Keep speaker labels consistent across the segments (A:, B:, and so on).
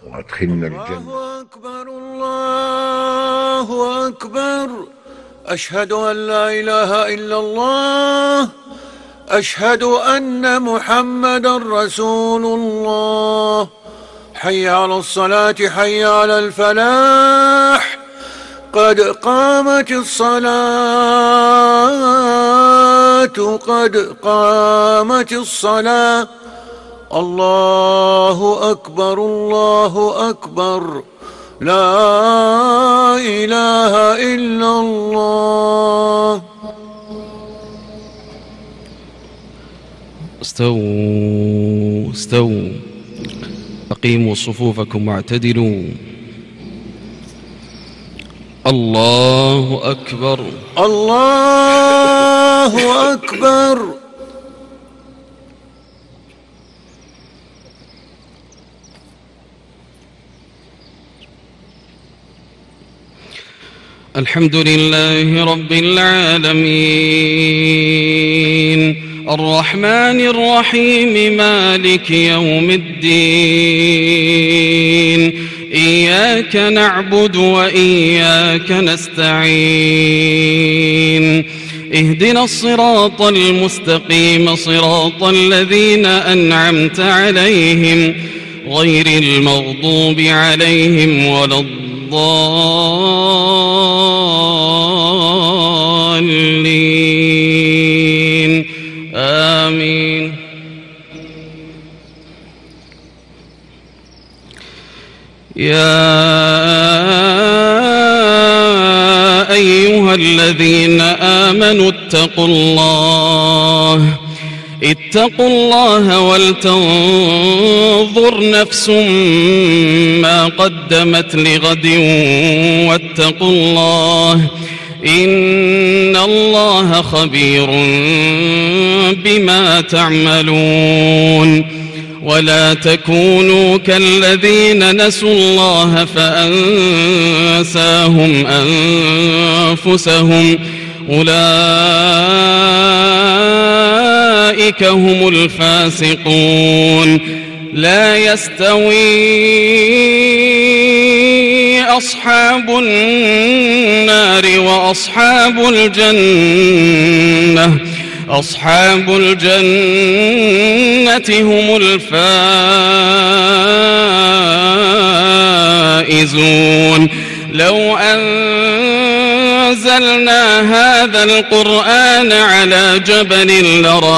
A: وأدخلنا الجنة.
B: الله أكبر الله أكبر. أشهد أن لا إله إلا الله. أشهد أن محمدا رسول الله. حي على الصلاة حي على الفلاح. قد قامت الصلاة قد قامت الصلاة. الله أكبر الله أكبر. لا إله إلا الله.
C: استووا استووا، أقيموا صفوفكم واعتدلوا. الله أكبر
B: الله أكبر.
C: الحمد لله رب العالمين، الرحمن الرحيم، مالك يوم الدين. إياك نعبد وإياك نستعين. اهدنا الصراط المستقيم، صراط الذين أنعمت عليهم غير المغضوب عليهم ولا الضالين. آمين. يا أيها الذين آمنوا اتقوا الله ولتنظر نفس ما قدمت لغد، واتقوا الله إن الله خبير بما تعملون. ولا تكونوا كالذين نسوا الله فأنساهم أنفسهم، أولئك هم الفاسقون. لا يستوي أصحاب النار وأصحاب الجنة، أصحاب الجنة هم الفائزون. لو أنزلنا هذا القرآن على جبل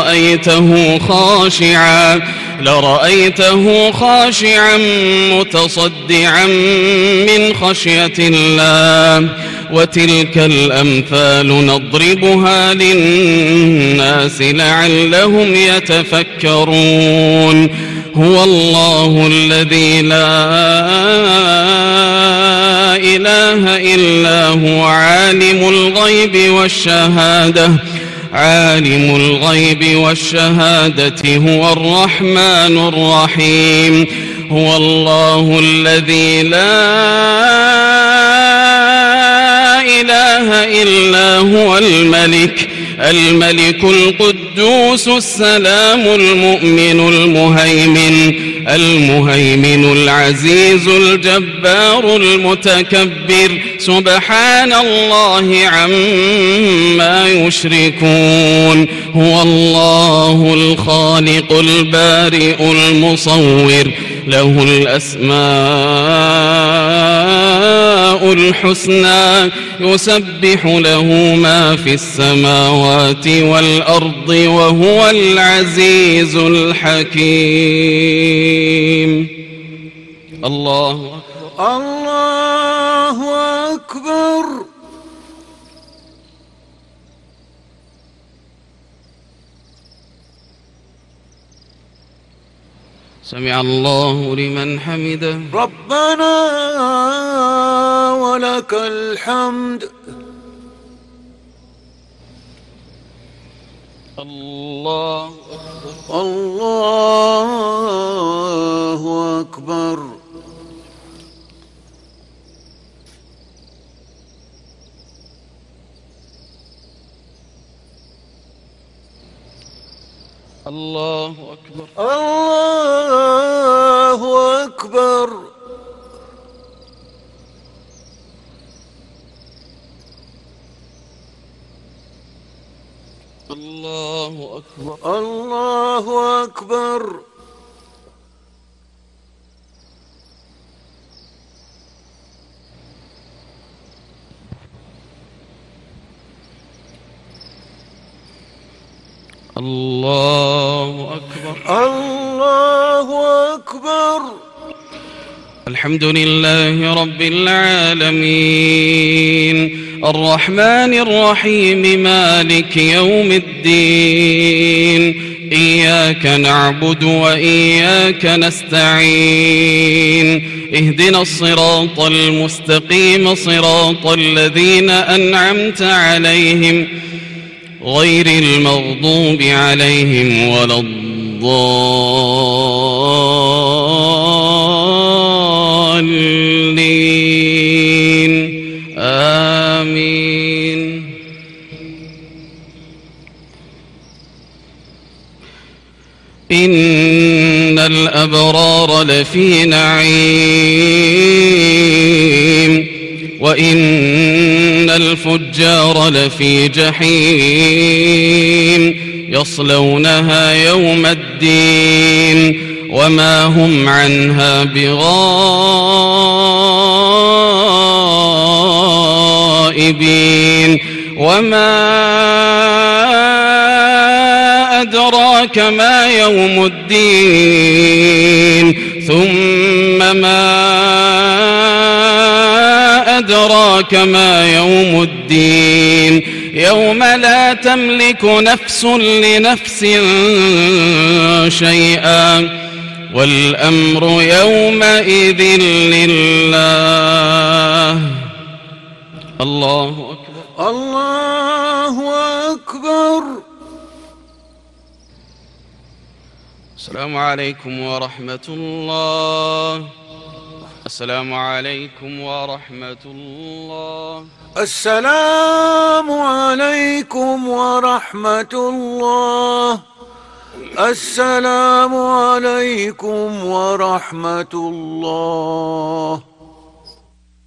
C: لرأيته خاشعا متصدعا من خشية الله. وتلك الأمثال نضربها للناس لعلهم يتفكرون. هو الله الذي لا إله إلا هو، عالم الغيب والشهادة هو الرحمن الرحيم. هو الله الذي لا إله إلا هو الملك القدوس السلام المؤمن المهيمن العزيز الجبار المتكبر. سبحان الله عما يشركون. هو الله الخالق البارئ المصور، له الأسماء الحسنى، يسبح له ما في السماوات والأرض، وهو العزيز الحكيم. الله أكبر
B: الله أكبر.
C: سمع الله لمن حمده.
B: ربنا ولك الحمد.
C: الله
B: أكبر.
C: الله أكبر.
B: الله أكبر.
C: الله أكبر.
B: الله أكبر.
C: الله أكبر.
B: الله أكبر.
C: الحمد لله رب العالمين الرحمن الرحيم مالك يوم الدين إياك نعبد وإياك نستعين اهدنا الصراط المستقيم صراط الذين أنعمت عليهم غير المغضوب عليهم ولا الضالين آمين. إن الأبرار لفي نعيم وإن الفجار لفي جحيم يصلونها يوم الدين وما هم عنها بغائبين. وما أدراك ما يوم الدين ثم ما أدراك ما يوم الدين يوم لا تملك نفس لنفس شيئا والأمر يومئذ لله. الله أكبر.
B: الله أكبر.
C: السلام عليكم ورحمة الله. السلام عليكم ورحمة الله.
B: السلام عليكم ورحمة الله. السلام عليكم ورحمة الله.